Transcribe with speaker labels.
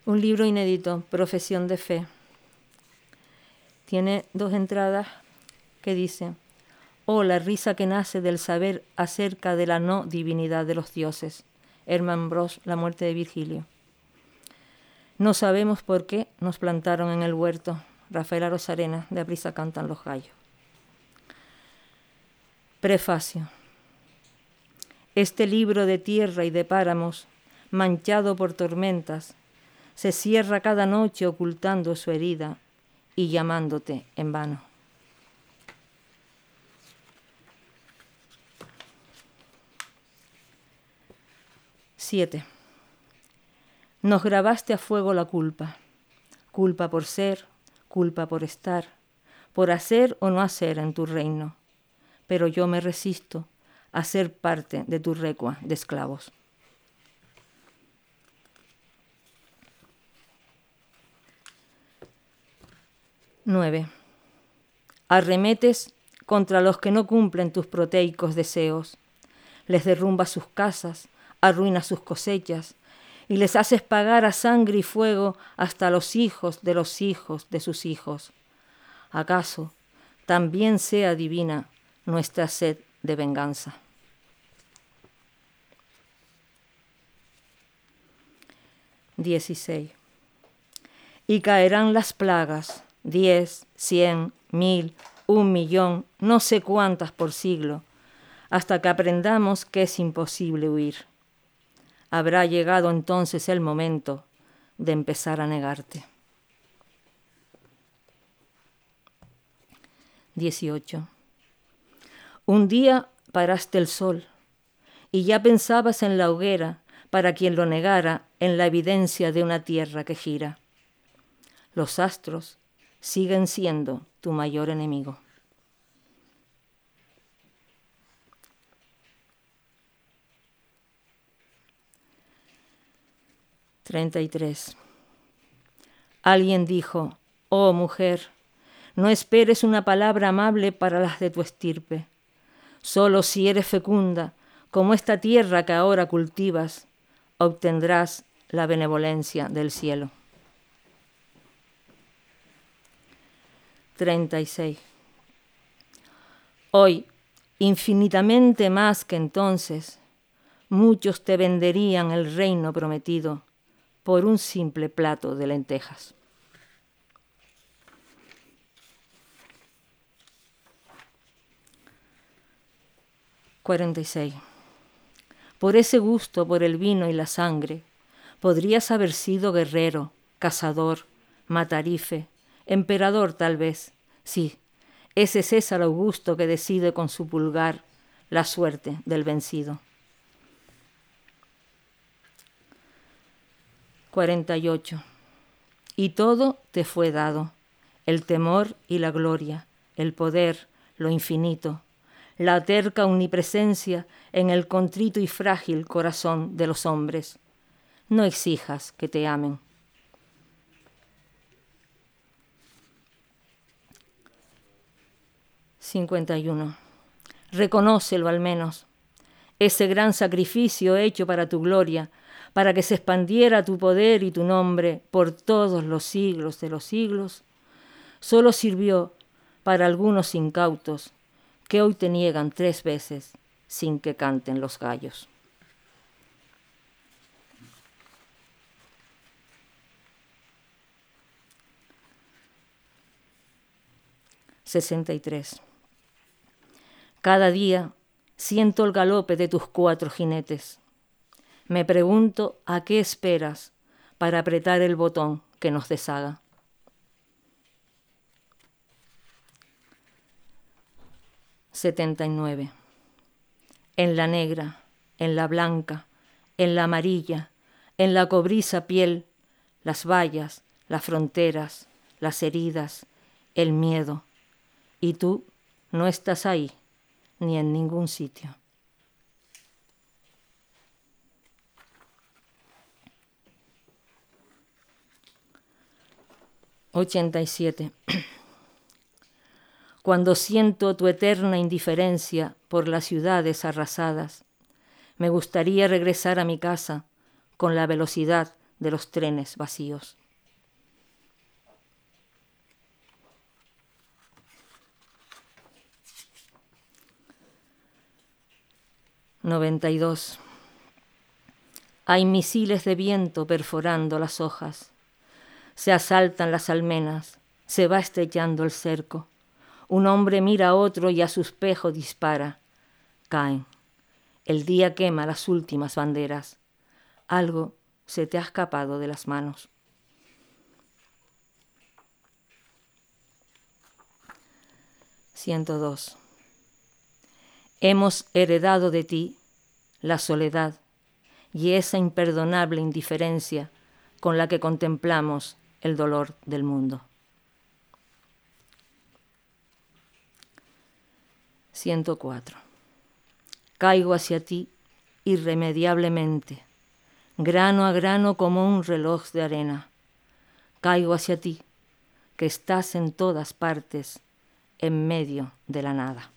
Speaker 1: Un libro inédito, Profesión de Fe. Tiene 2 entradas que dicen: oh, la risa que nace del saber acerca de la no divinidad de los dioses. Hermann Brosch, La muerte de Virgilio. No sabemos por qué nos plantaron en el huerto. Rafael Arozarena, de Aprisa cantan los gallos. Prefacio. Este libro de tierra y de páramos, manchado por tormentas, se cierra cada noche ocultando su herida y llamándote en vano. Siete. Nos grabaste a fuego la culpa. Culpa por ser, culpa por estar, por hacer o no hacer en tu reino. Pero yo me resisto a ser parte de tu recua de esclavos. Nueve. Arremetes contra los que no cumplen tus proteicos deseos. Les derrumbas sus casas, arruinas sus cosechas y les haces pagar a sangre y fuego hasta los hijos de sus hijos. ¿Acaso también sea divina nuestra sed de venganza? 16. Y caerán las plagas, 10, 100, 1000, 1.000.000, no sé cuántas por siglo, hasta que aprendamos que es imposible huir. Habrá llegado entonces el momento de empezar a negarte. 18. Un día paraste el sol y ya pensabas en la hoguera para quien lo negara en la evidencia de una tierra que gira. Los astros siguen siendo tu mayor enemigo. 33. Alguien dijo: oh mujer, no esperes una palabra amable para las de tu estirpe. Solo si eres fecunda, como esta tierra que ahora cultivas, obtendrás la benevolencia del cielo. 36. Hoy, infinitamente más que entonces, muchos te venderían el reino prometido por un simple plato de lentejas. 46. Por ese gusto por el vino y la sangre, podrías haber sido guerrero, cazador, matarife, emperador tal vez. Sí, ese César Augusto que decide con su pulgar la suerte del vencido. 48. Y todo te fue dado, el temor y la gloria, el poder, lo infinito, la terca omnipresencia en el contrito y frágil corazón de los hombres. No exijas que te amen. 51. Reconócelo al menos, ese gran sacrificio hecho para tu gloria, para que se expandiera tu poder y tu nombre por todos los siglos de los siglos, solo sirvió para algunos incautos que hoy te niegan 3 veces sin que canten los gallos. 63. Cada día siento el galope de tus 4 jinetes. Me pregunto a qué esperas para apretar el botón que nos deshaga. 79. En la negra, en la blanca, en la amarilla, en la cobriza piel, las vallas, las fronteras, las heridas, el miedo. Y tú no estás ahí, ni en ningún sitio. 87. Cuando siento tu eterna indiferencia por las ciudades arrasadas, me gustaría regresar a mi casa con la velocidad de los trenes vacíos. (92) Hay misiles de viento perforando las hojas. Se asaltan las almenas, se va estrellando el cerco. Un hombre mira a otro y a su espejo dispara. Caen. El día quema las últimas banderas. Algo se te ha escapado de las manos. (102) Hemos heredado de ti la soledad y esa imperdonable indiferencia con la que contemplamos el dolor del mundo. 104. Caigo hacia ti irremediablemente, grano a grano como un reloj de arena. Caigo hacia ti, que estás en todas partes, en medio de la nada.